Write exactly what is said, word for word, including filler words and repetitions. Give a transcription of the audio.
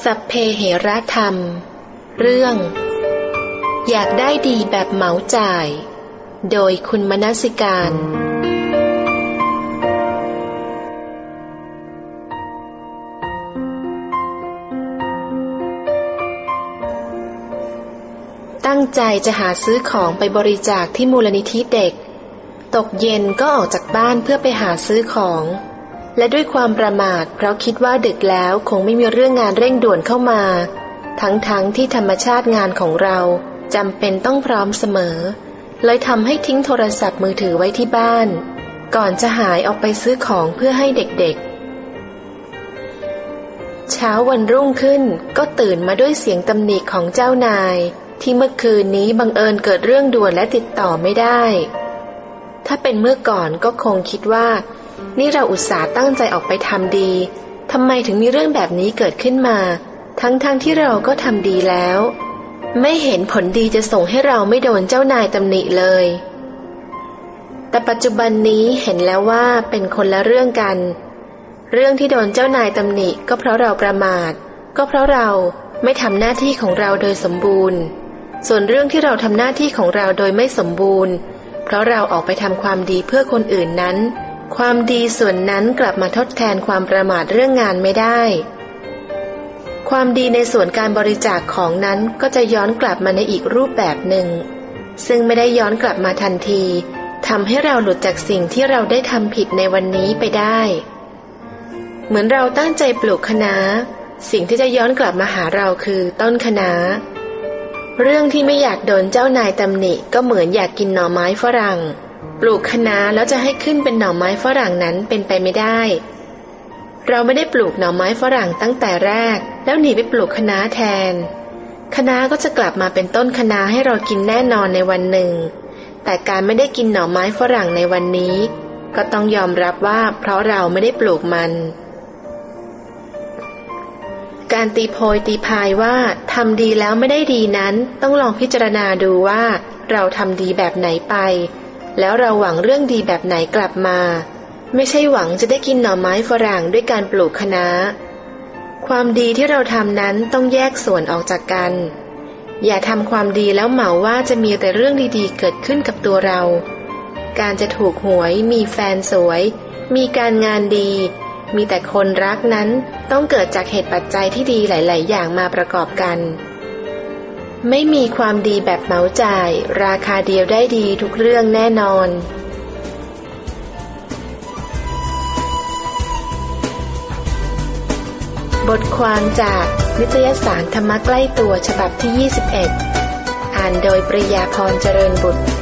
สัพเพเหระธรรมเรื่องอยากได้ดีแบบเหมาจ่ายโดยคุณมนสิการตั้งใจจะหาซื้อของไปบริจาคที่มูลนิธิเด็กตกเย็นก็ออกจากบ้านเพื่อไปหาซื้อของและด้วยความประมาทเพราะคิดว่าดึกแล้วคงไม่มีเรื่องงานเร่งด่วนเข้ามาทั้งๆ ท, ที่ธรรมชาติงานของเราจำเป็นต้องพร้อมเสมอเลยทำให้ทิ้งโทรศัพท์มือถือไว้ที่บ้านก่อนจะหายออกไปซื้อของเพื่อให้เด็กๆเช้าวันรุ่งขึ้นก็ตื่นมาด้วยเสียงตำหนิของเจ้านายที่เมื่อคืนนี้บังเอิญเกิดเรื่องด่วนและติดต่อไม่ได้ถ้าเป็นเมื่อก่อนก็คงคิดว่านี่เราอุตส่าห์ตั้งใจออกไปทำดีทำไมถึงมีเรื่องแบบนี้เกิดขึ้นมาทั้งๆ ท, ที่เราก็ทำดีแล้วไม่เห็นผลดีจะส่งให้เราไม่โดนเจ้านายตำหนิเลยแต่ปัจจุบันนี้เห็นแล้วว่าเป็นคนละเรื่องกันเรื่องที่โดนเจ้านายตำหนิก็เพราะเราประมาทก็เพราะเราไม่ทำหน้าที่ของเราโดยสมบูรณ์ส่วนเรื่องที่เราทำหน้าที่ของเราโดยไม่สมบูรณ์เพราะเราออกไปทำความดีเพื่อคนอื่นนั้นความดีส่วนนั้นกลับมาทดแทนความประมาทเรื่องงานไม่ได้ความดีในส่วนการบริจาคของนั้นก็จะย้อนกลับมาในอีกรูปแบบหนึ่งซึ่งไม่ได้ย้อนกลับมาทันทีทำให้เราหลุดจากสิ่งที่เราได้ทำผิดในวันนี้ไปได้เหมือนเราตั้งใจปลูกคะน้าสิ่งที่จะย้อนกลับมาหาเราคือต้นคะน้าเรื่องที่ไม่อยากโดนเจ้านายตำหนิก็เหมือนอยากกินหน่อไม้ฝรั่งปลูกคะน้าแล้วจะให้ขึ้นเป็นหน่อไม้ฝรั่งนั้นเป็นไปไม่ได้เราไม่ได้ปลูกหน่อไม้ฝรั่งตั้งแต่แรกแล้วหนีไปปลูกคะน้าแทนคะน้าก็จะกลับมาเป็นต้นคะน้าให้เรากินแน่นอนในวันหนึ่งแต่การไม่ได้กินหน่อไม้ฝรั่งในวันนี้ก็ต้องยอมรับว่าเพราะเราไม่ได้ปลูกมันการตีโพยตีพายว่าทำดีแล้วไม่ได้ดีนั้นต้องลองพิจารณาดูว่าเราทำดีแบบไหนไปแล้วเราหวังเรื่องดีแบบไหนกลับมาไม่ใช่หวังจะได้กินหน่อไม้ฝรั่งด้วยการปลูกคะน้าความดีที่เราทำนั้นต้องแยกส่วนออกจากกันอย่าทำความดีแล้วเหมาว่าจะมีแต่เรื่องดีๆเกิดขึ้นกับตัวเราการจะถูกหวยมีแฟนสวยมีการงานดีมีแต่คนรักนั้นต้องเกิดจากเหตุปัจจัยที่ดีหลายๆอย่างมาประกอบกันไม่มีความดีแบบเหมาจ่ายราคาเดียวได้ดีทุกเรื่องแน่นอนบทความจากนิตยสารธรรมะใกล้ตัวฉบับที่ยี่สิบเอ็ดอ่านโดยปริยาพรเจริญบุตร